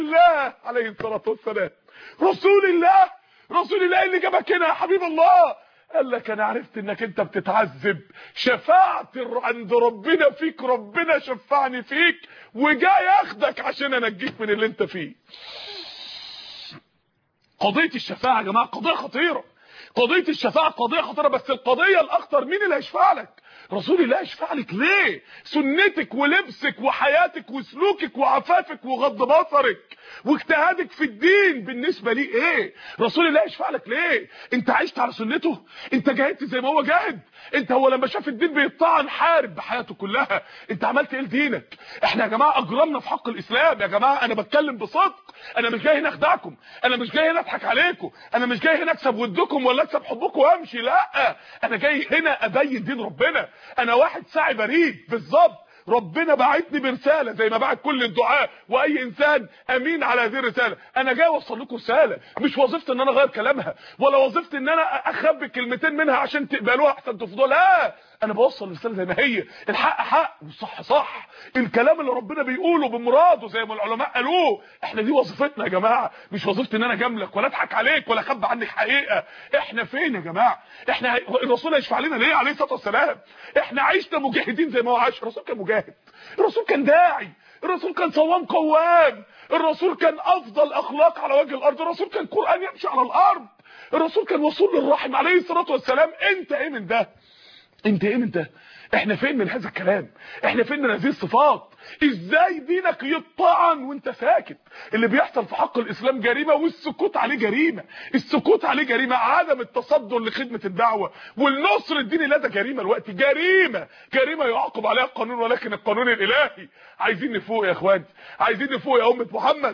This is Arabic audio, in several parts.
الله عليه الصلاة والسلام. رسول الله اللي جابك هنا يا حبيب الله. قال لك انا عرفت انك انت بتتعذب، شفعت عند ربنا فيك، ربنا شفعني فيك وجاي ياخدك عشان انجيك من اللي انت فيه. قضية الشفاعة يا جماعة قضية خطيرة. قضية الشفاعة قضية خطيرة، بس القضية الاخطر مين اللي هيشفع لك؟ رسول الله يشفع لك ليه؟ سنتك ولبسك وحياتك وسلوكك وعفافك وغض بصرك واجتهادك في الدين بالنسبة ليه ايه؟ رسول الله يشفع لك ليه؟ انت عشت على سنته؟ انت جاهدت زي ما هو جاهد؟ انت هو لما شاف الدين بيطعن حارب بحياته كلها، انت عملت ايه لدينك؟ احنا يا جماعة اجرمنا في حق الاسلام. يا جماعة انا بتكلم بصدق، انا مش جاي هنا اخدعكم، انا مش جاي هنا اضحك عليكم، انا مش جاي هنا اكسب ودكم ولا اكسب حبكم وامشي، لا، انا جاي هنا ابين دين ربنا. انا واحد ساعي بريد بالظبط، ربنا بعتني برساله زي ما بعت كل الدعاء واي انسان امين على هذه الرساله. انا جاي اوصل لكم رساله، مش وظيفتي ان انا اغير كلامها ولا وظيفتي ان انا اخبي كلمتين منها عشان تقبلوها احسن تفضلوا، لا، انا بوصل الرساله زي ما هي، الحق حق والصح صح، الكلام اللي ربنا بيقوله بمراده زي ما العلماء قالوه. احنا دي وظيفتنا يا جماعه، مش وظيفتي ان انا اجاملك ولا اضحك عليك ولا اخبي عنك حقيقه. احنا فين يا جماعه؟ احنا الرسول هيشفع لنا ليه عليه الصلاه والسلام؟ احنا عشنا مجاهدين زي ما هو عاش. الرسول كان مجاهد، الرسول كان داعي، الرسول كان صوام قوام، الرسول كان افضل اخلاق على وجه الارض، الرسول كان قرآن يمشي على الارض، الرسول كان وصول للرحم عليه الصلاه والسلام. انت ايه من ده؟ انت ايه من ده؟ احنا فين من هذا الكلام؟ احنا فين من هذه الصفات؟ ازاي دينك يطعن وانت ساكت؟ اللي بيحصل في حق الاسلام جريمه والسكوت عليه جريمه، السكوت عليه جريمه، عدم التصدر لخدمه الدعوه والنصر الديني لا ده جريمه الوقت، جريمه يعاقب عليها القانون، ولكن القانون الالهي. عايزين نفوق يا اخوان، عايزين نفوق يا امه محمد.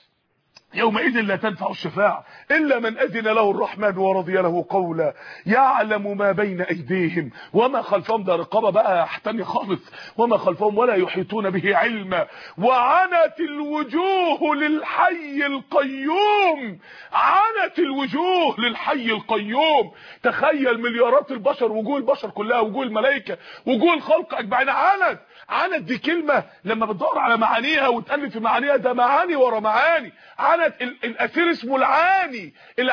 يومئذ لا تنفع الشفاعة إلا من أذن له الرحمن ورضي له قولا يعلم ما بين أيديهم وما خلفهم. ده رقابة بقى تانية خالص، وما خلفهم ولا يحيطون به علما وعنت الوجوه للحي القيوم. عنت الوجوه للحي القيوم. تخيل مليارات البشر، وجوه البشر كلها، وجوه الملائكة، وجوه الخلق أجمعين، عنت دي كلمة لما بتدور على معانيها وتقلب في معانيها ده معاني ورا معاني. عنت الأثير اسمه العاني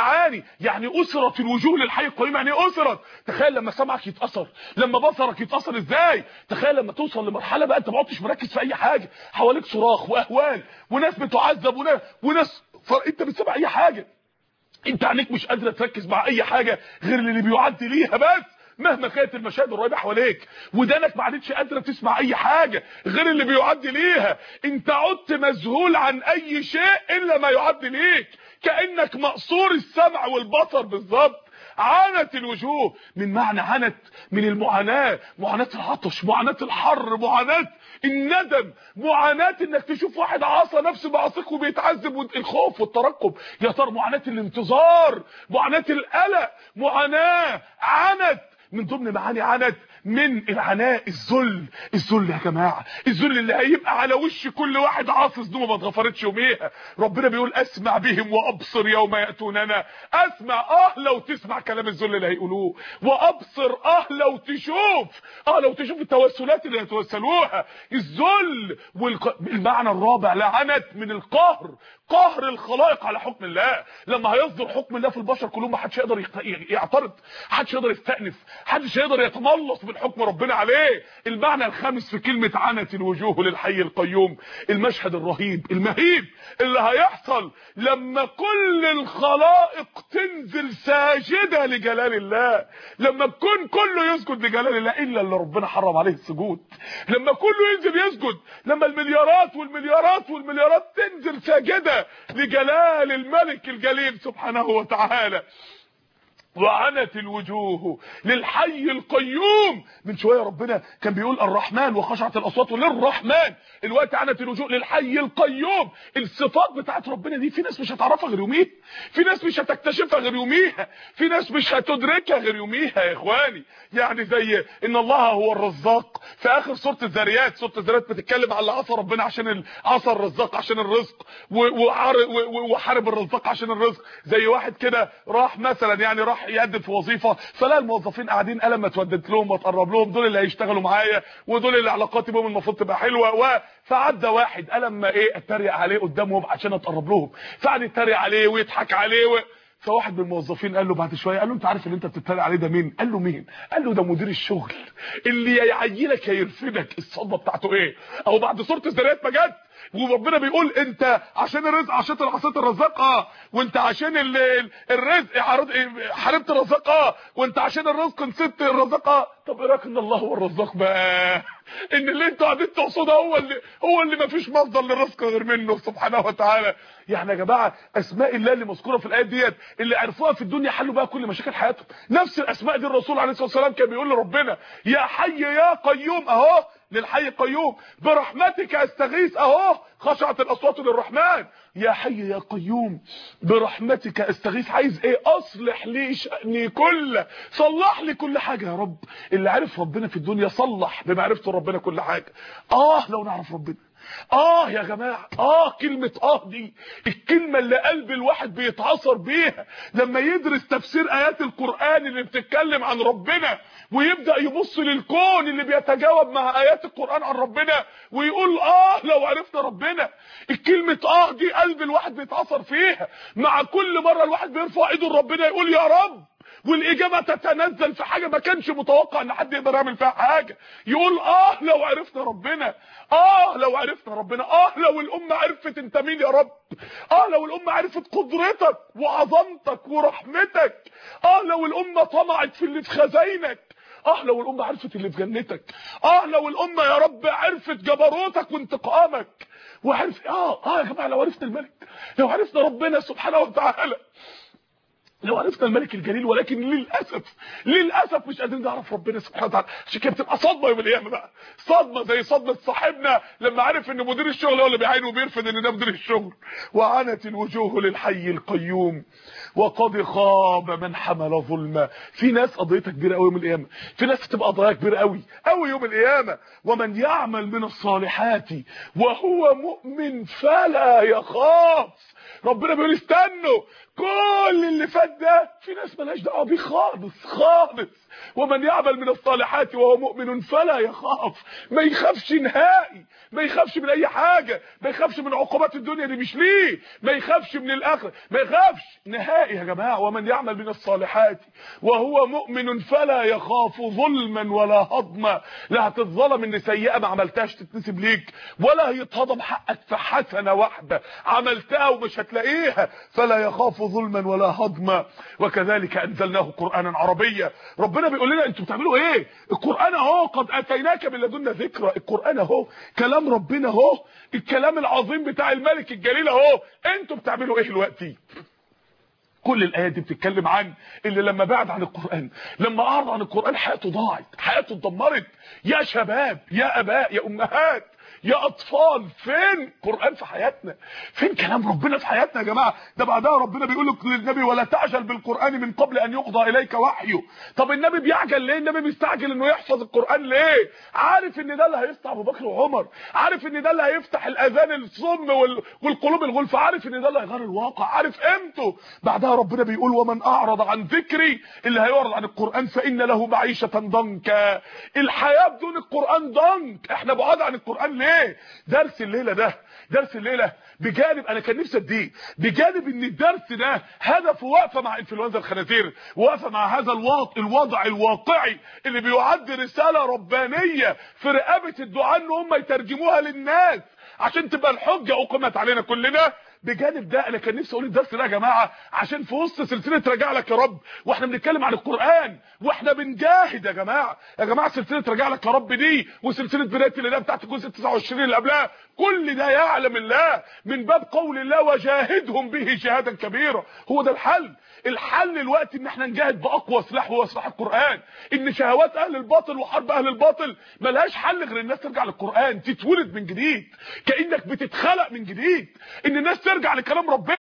يعني أسرت الوجوه للحي القيوم. يعني أسرت. تخيل لما سمعك يتأثر، لما بصرك يتأثر ازاي. تخيل لما توصل لمرحلة بقى انت ما عدتش مركز في اي حاجة، حواليك صراخ واهوال وناس بتعذب وناس انت بتسمع اي حاجة، انت عينيك مش قادرة تركز مع اي حاجة غير اللي بيعدي ليها بس مهما كانت المشاهد الرهيبه حواليك، ودانك ما عادتش قادره تسمع اي حاجه غير اللي بيعدي ليها، انت عدت مذهول عن اي شيء الا ما يعدي ليك، كانك مقصور السمع والبصر بالظبط. عانت الوجوه من معنى عنت من المعاناه، معاناه العطش، معاناه الحر، معاناه الندم، معاناه انك تشوف واحد عصى نفسه بعصيك وبيتعذب، الخوف والترقب، يا ترى معاناه الانتظار، معاناه القلق، معاناه عنت. من ضمن معاني عنت من العناء الذل يا جماعه، الذل اللي هيبقى على وش كل واحد عاصي ذنوبه ما اتغفرتش يوميها. ربنا بيقول اسمع بهم وابصر يوم ياتوننا. اسمع لو تسمع كلام الذل اللي هيقولوه، وابصر لو تشوف التوسلات اللي هيتوسلوها. الذل المعنى الرابع لعنت من القهر، قهر الخلائق على حكم الله. لما هيصدر حكم الله في البشر كلهم ما حدش يقدر يعترض، حدش يقدر يستأنف، حدش يقدر يتملص من حكم ربنا عليه. المعنى الخامس في كلمة عنت الوجوه للحي القيوم، المشهد الرهيب المهيب اللي هيحصل لما كل الخلائق تنزل ساجدة لجلال الله، لما الكون كله يسجد لجلال الله الا اللي ربنا حرم عليه السجود، لما كله ينزل يسجد، لما المليارات والمليارات والمليارات تنزل ساجدة لجلال الملك الجليل سبحانه وتعالى. وعنت الوجوه للحي القيوم. من شويه ربنا كان بيقول الرحمن وخشعت الاصوات للرحمن، الوقت عنت الوجوه للحي القيوم. الصفات بتاعت ربنا دي في ناس مش هتعرفها غير يوميها، في ناس مش هتكتشفها غير يوميها، في ناس مش هتدركها غير يوميها يا اخواني. يعني زي ان الله هو الرزاق في اخر سوره الذاريات. سوره الذاريات بتتكلم على عصا ربنا عشان عصا الرزاق عشان الرزق، وحارب الرزاق عشان الرزق. زي واحد كده راح مثلا، يعني راح راح يقدم في وظيفه، فلا الموظفين قاعدين، قال لما اتوددت لهم واتقرب لهم دول اللي هيشتغلوا معايا ودول اللي علاقاتي بهم المفروض تبقى حلوه. فعدى واحد قال لما اتريق عليه قدامهم عشان اتقرب لهم، فقعد يتريق عليه ويضحك عليه فواحد من الموظفين قال له بعد شويه، قال له انت عارف اللي انت بتتريق عليه ده مين؟ قال له مين؟ قال له ده مدير الشغل اللي يا يعينك يا يرفدك. الصدمه بتاعته ايه؟ او بعد سوره الذريات ما جت وربنا بيقول انت عشان الرزق عشان عصيت الرزاق وانت عشان الرزق حاربت الرزاق وانت عشان الرزق نسيت الرزاق. طب ايه رايك ان الله هو الرزاق بقى؟ ان اللي انتوا قاعدين تقصدوا هو اللي ما فيش مصدر للرزق غير منه سبحانه وتعالى. يعني يا جماعه اسماء الله اللي مذكوره في الايات ديت اللي عرفوها في الدنيا حلوا بقى كل مشاكل حياتهم. نفس الاسماء دي الرسول عليه الصلاه والسلام كان بيقول لربنا يا حي يا قيوم، اهو للحي القيوم، برحمتك استغيث، اهو خشعت الاصوات للرحمن، يا حي يا قيوم برحمتك استغيث. عايز ايه؟ اصلح لي شأني كله، صلح لي كل حاجه يا رب. اللي عرف ربنا في الدنيا صلح بمعرفته ربنا كل حاجه. لو نعرف ربنا. يا جماعه، كلمه دي الكلمه اللي قلب الواحد بيتعصر بيها لما يدرس تفسير ايات القران اللي بتتكلم عن ربنا ويبدا يبص للكون اللي بيتجاوب مع ايات القران عن ربنا ويقول لو عرفنا ربنا. الكلمه دي قلب الواحد بيتعصر فيها. مع كل مره الواحد بيرفع ايده لربنا يقول يا رب، والاجابه تتنزل في حاجه ما كانش متوقع ان حد يقدر يعمل فيها حاجه، يقول لو عرفنا ربنا، لو عرفنا ربنا، لو الامه عرفت انت مين يا رب، لو الامه عرفت قدرتك وعظمتك ورحمتك، لو الامه طمعت في اللي في خزاينك، لو الامه عرفت اللي في جنتك، لو الامه يا رب عرفت جبروتك وانتقامك وعرف يا جماعه لو عرفنا الملك، لو عرفنا ربنا سبحانه وتعالى، لو عرفنا الملك الجليل. ولكن للاسف مش قادرين نعرف ربنا سبحانه وتعالى. عشان كده بتبقى صدمه يوم القيامه بقى، صدمه زي صدمه صاحبنا لما عرف ان مدير الشغل هو اللي بيعين وبيرفض ان ده مدير الشغل. وعنت الوجوه للحي القيوم وقد خاب من حمل ظلما. في ناس قضيتها كبيره قوي يوم القيامه، في ناس هتبقى قضايا كبيره قوي قوي يوم القيامه. ومن يعمل من الصالحات وهو مؤمن فلا يخاف. ربنا بيقول استنوا، كل اللي فات ده في ناس مالهاش دعوه بيه خالص خالص. ومن يعمل من الصالحات وهو مؤمن فلا يخاف، ما يخافش نهائي، ما يخافش من اي حاجه، ما يخافش من عقوبات الدنيا اللي مش ليه، ما يخافش من الاخره، ما يخافش نهائي يا جماعه. ومن يعمل من الصالحات وهو مؤمن فلا يخاف ظلما ولا هضما. لا هتتظلم ان سيئه ما عملتهاش تتنسب ليك، ولا هيتهضم حقك في حسنه واحده عملتها ومش هتلاقيها. فلا يخاف ظلما ولا هضما. وكذلك انزلناه قرانا عربيا. ربنا بيقول لنا انتوا بتعملوا ايه؟ القران اهو قد اتيناك من لدنا ذكرى. القران اهو كلام ربنا اهو، الكلام العظيم بتاع الملك الجليل اهو. انتوا بتعملوا ايه دلوقتي؟ كل الايات دي بتتكلم عن اللي لما بعد عن القران، لما اعرض عن القران حياته ضاعت، حياته اتدمرت. يا شباب، يا اباء، يا امهات، يا اطفال، فين قران في حياتنا؟ فين كلام ربنا في حياتنا يا جماعه؟ ده بعدها ربنا بيقول للنبي ولا تعجل بالقران من قبل ان يقضى اليك وحيه. طب النبي بيعجل ليه؟ النبي بيستعجل انه يحفظ القران ليه؟ عارف ان ده اللي هيفتح ابو بكر وعمر، عارف ان ده اللي هيفتح الاذان الصم والقلوب الغلف، عارف ان ده اللي هيغير الواقع، عارف قيمته. بعدها ربنا بيقول ومن اعرض عن ذكري، اللي هيعرض عن القران فان له معيشه ضنكا. الحياه بدون القران ضنك. احنا بعاد عن القران ليه؟ درس الليله ده، درس الليله بجانب انا كان نفسي اديه، بجانب ان الدرس ده هدفه واقفه مع انفلونزا الخنازير، واقفه مع هذا الوضع الواقعي اللي بيعد رساله ربانيه في رقبه الدعاء ان هم يترجموها للناس عشان تبقى الحجه اقيمت علينا كلنا. بجانب ده انا كان نفسي اقول الدرس ده يا جماعه عشان في وسط سلسله راجع لك يا رب واحنا بنتكلم عن القران واحنا بنجاهد يا جماعه. يا جماعه سلسله راجع لك يا رب دي وسلسله بدايه الليله بتاعت الجزء 29 اللي قبلها، كل ده يعلم الله من باب قول الله وجاهدهم به جهادا كبيرا. هو ده الحل. الحل الوقت ان احنا نجاهد باقوى سلاح وهو سلاح القران. ان شهوات اهل الباطل وحرب اهل الباطل ملهاش حل غير الناس ترجع للقران، تتولد من جديد كانك بتتخلق من جديد، ان الناس ترجع لكلام ربنا.